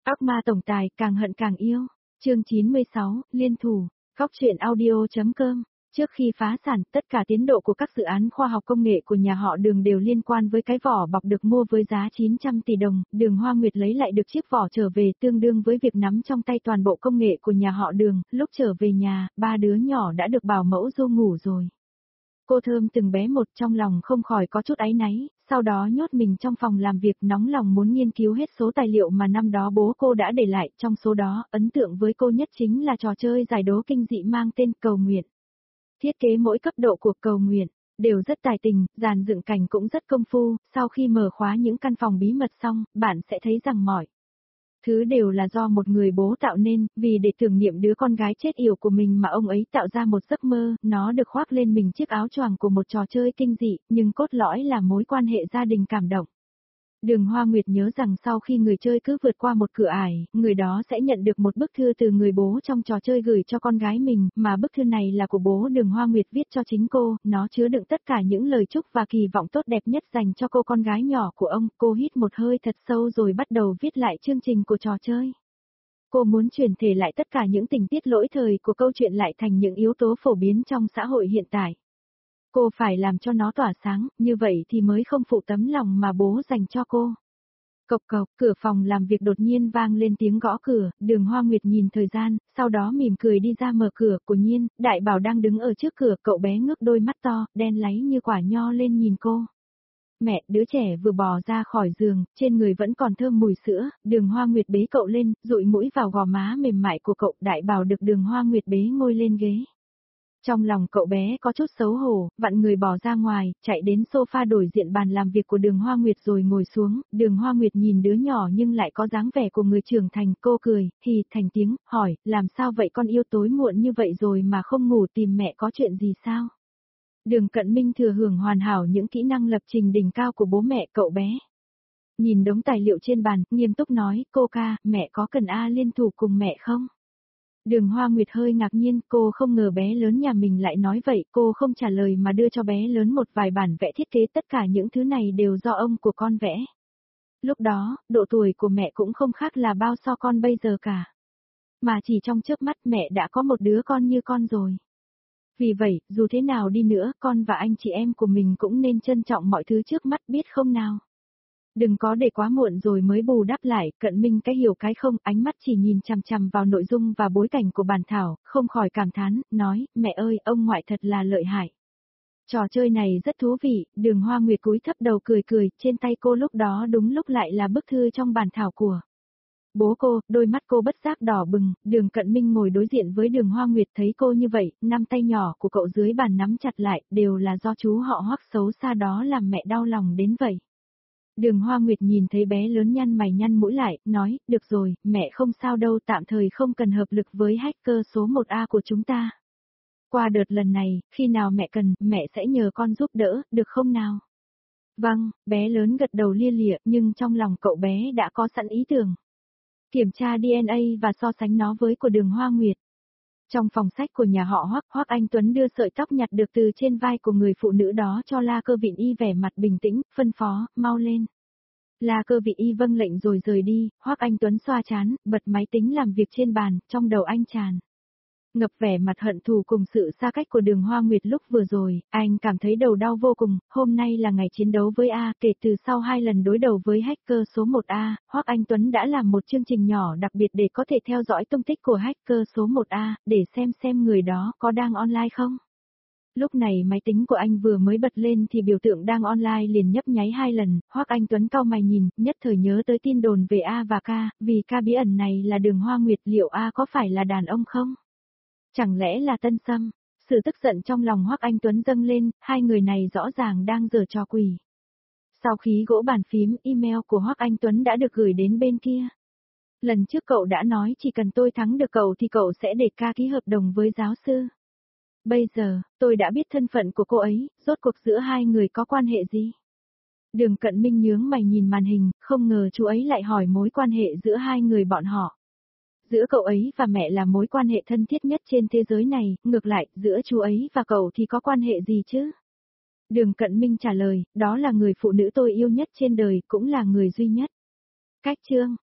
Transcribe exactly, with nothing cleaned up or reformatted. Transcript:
Ác ma tổng tài càng hận càng yêu. Chương chín mươi sáu, liên thủ. Góc truyện audio.com. Trước khi phá sản, tất cả tiến độ của các dự án khoa học công nghệ của nhà họ Đường đều liên quan với cái vỏ bọc được mua với giá chín trăm tỷ đồng. Đường Hoa Nguyệt lấy lại được chiếc vỏ trở về tương đương với việc nắm trong tay toàn bộ công nghệ của nhà họ Đường. Lúc trở về nhà, ba đứa nhỏ đã được bảo mẫu du ngủ rồi. Cô thơm từng bé một, trong lòng không khỏi có chút áy náy, sau đó nhốt mình trong phòng làm việc, nóng lòng muốn nghiên cứu hết số tài liệu mà năm đó bố cô đã để lại. Trong số đó, ấn tượng với cô nhất chính là trò chơi giải đố kinh dị mang tên Cầu Nguyện. Thiết kế mỗi cấp độ của Cầu Nguyện đều rất tài tình, dàn dựng cảnh cũng rất công phu. Sau khi mở khóa những căn phòng bí mật xong, bạn sẽ thấy rằng mọi thứ đều là do một người bố tạo nên, vì để tưởng niệm đứa con gái chết yểu của mình mà ông ấy tạo ra một giấc mơ. Nó được khoác lên mình chiếc áo choàng của một trò chơi kinh dị, nhưng cốt lõi là mối quan hệ gia đình cảm động. Đường Hoa Nguyệt nhớ rằng sau khi người chơi cứ vượt qua một cửa ải, người đó sẽ nhận được một bức thư từ người bố trong trò chơi gửi cho con gái mình, mà bức thư này là của bố Đường Hoa Nguyệt viết cho chính cô. Nó chứa đựng tất cả những lời chúc và kỳ vọng tốt đẹp nhất dành cho cô con gái nhỏ của ông. Cô hít một hơi thật sâu rồi bắt đầu viết lại chương trình của trò chơi. Cô muốn chuyển thể lại tất cả những tình tiết lỗi thời của câu chuyện lại thành những yếu tố phổ biến trong xã hội hiện tại. Cô phải làm cho nó tỏa sáng, như vậy thì mới không phụ tấm lòng mà bố dành cho cô. Cộc cộc, cửa phòng làm việc đột nhiên vang lên tiếng gõ cửa. Đường Hoa Nguyệt nhìn thời gian, sau đó mỉm cười đi ra mở cửa. Của Nhiên, Đại Bảo đang đứng ở trước cửa, cậu bé ngước đôi mắt to, đen láy như quả nho lên nhìn cô. Mẹ, đứa trẻ vừa bò ra khỏi giường, trên người vẫn còn thơm mùi sữa. Đường Hoa Nguyệt bế cậu lên, dụi mũi vào gò má mềm mại của cậu. Đại Bảo được Đường Hoa Nguyệt bế ngồi lên ghế. Trong lòng cậu bé có chút xấu hổ, vặn người bỏ ra ngoài, chạy đến sofa đối diện bàn làm việc của Đường Hoa Nguyệt rồi ngồi xuống. Đường Hoa Nguyệt nhìn đứa nhỏ nhưng lại có dáng vẻ của người trưởng thành. Cô cười, hì thành tiếng, hỏi, làm sao vậy con yêu, tối muộn như vậy rồi mà không ngủ, tìm mẹ có chuyện gì sao? Đường Cận Minh thừa hưởng hoàn hảo những kỹ năng lập trình đỉnh cao của bố mẹ cậu bé. Nhìn đống tài liệu trên bàn, nghiêm túc nói, cô ca, mẹ có cần A liên thủ cùng mẹ không? Đường Hoa Nguyệt hơi ngạc nhiên, cô không ngờ bé lớn nhà mình lại nói vậy. Cô không trả lời mà đưa cho bé lớn một vài bản vẽ thiết kế, tất cả những thứ này đều do ông của con vẽ. Lúc đó, độ tuổi của mẹ cũng không khác là bao so con bây giờ cả. Mà chỉ trong chớp mắt mẹ đã có một đứa con như con rồi. Vì vậy, dù thế nào đi nữa, con và anh chị em của mình cũng nên trân trọng mọi thứ trước mắt, biết không nào? Đừng có để quá muộn rồi mới bù đắp lại. Cận Minh cái hiểu cái không, ánh mắt chỉ nhìn chằm chằm vào nội dung và bối cảnh của bản thảo, không khỏi cảm thán, nói, mẹ ơi, ông ngoại thật là lợi hại. Trò chơi này rất thú vị. Đường Hoa Nguyệt cúi thấp đầu cười cười, trên tay cô lúc đó đúng lúc lại là bức thư trong bản thảo của bố cô. Đôi mắt cô bất giác đỏ bừng. Đường Cận Minh ngồi đối diện với Đường Hoa Nguyệt thấy cô như vậy, năm tay nhỏ của cậu dưới bàn nắm chặt lại, đều là do chú họ Hoắc xấu xa đó làm mẹ đau lòng đến vậy. Đường Hoa Nguyệt nhìn thấy bé lớn nhăn mày nhăn mũi lại, nói, được rồi, mẹ không sao đâu, tạm thời không cần hợp lực với hacker số một A của chúng ta. Qua đợt lần này, khi nào mẹ cần, mẹ sẽ nhờ con giúp đỡ, được không nào? Vâng, bé lớn gật đầu lia lịa, nhưng trong lòng cậu bé đã có sẵn ý tưởng. Kiểm tra đê en a và so sánh nó với của Đường Hoa Nguyệt. Trong phòng sách của nhà họ Hoắc, Hoắc Anh Tuấn đưa sợi tóc nhặt được từ trên vai của người phụ nữ đó cho La Cơ Vịn Y, vẻ mặt bình tĩnh, phân phó, mau lên. La Cơ Vịn Y vâng lệnh rồi rời đi. Hoắc Anh Tuấn xoa trán, bật máy tính làm việc trên bàn, trong đầu anh tràn ngập vẻ mặt hận thù cùng sự xa cách của Đường Hoa Nguyệt lúc vừa rồi. Anh cảm thấy đầu đau vô cùng. Hôm nay là ngày chiến đấu với A, kể từ sau hai lần đối đầu với hacker số một A, Hoắc Anh Tuấn đã làm một chương trình nhỏ đặc biệt để có thể theo dõi tung tích của hacker số một A, để xem xem người đó có đang online không. Lúc này máy tính của anh vừa mới bật lên thì biểu tượng đang online liền nhấp nháy hai lần. Hoắc Anh Tuấn cau mày nhìn, nhất thời nhớ tới tin đồn về A và K, vì K bí ẩn này là Đường Hoa Nguyệt, liệu A có phải là đàn ông không? Chẳng lẽ là Tân Sâm? Sự tức giận trong lòng Hoắc Anh Tuấn dâng lên, hai người này rõ ràng đang giở trò quỷ. Sau khi gỗ bàn phím, email của Hoắc Anh Tuấn đã được gửi đến bên kia. Lần trước cậu đã nói chỉ cần tôi thắng được cậu thì cậu sẽ để K ký hợp đồng với giáo sư. Bây giờ, tôi đã biết thân phận của cô ấy, rốt cuộc giữa hai người có quan hệ gì? Đường Cận Minh nhướng mày nhìn màn hình, không ngờ chú ấy lại hỏi mối quan hệ giữa hai người bọn họ. Giữa cậu ấy và mẹ là mối quan hệ thân thiết nhất trên thế giới này, ngược lại, giữa chú ấy và cậu thì có quan hệ gì chứ? Đường Cận Minh trả lời, đó là người phụ nữ tôi yêu nhất trên đời, cũng là người duy nhất. Cách chương.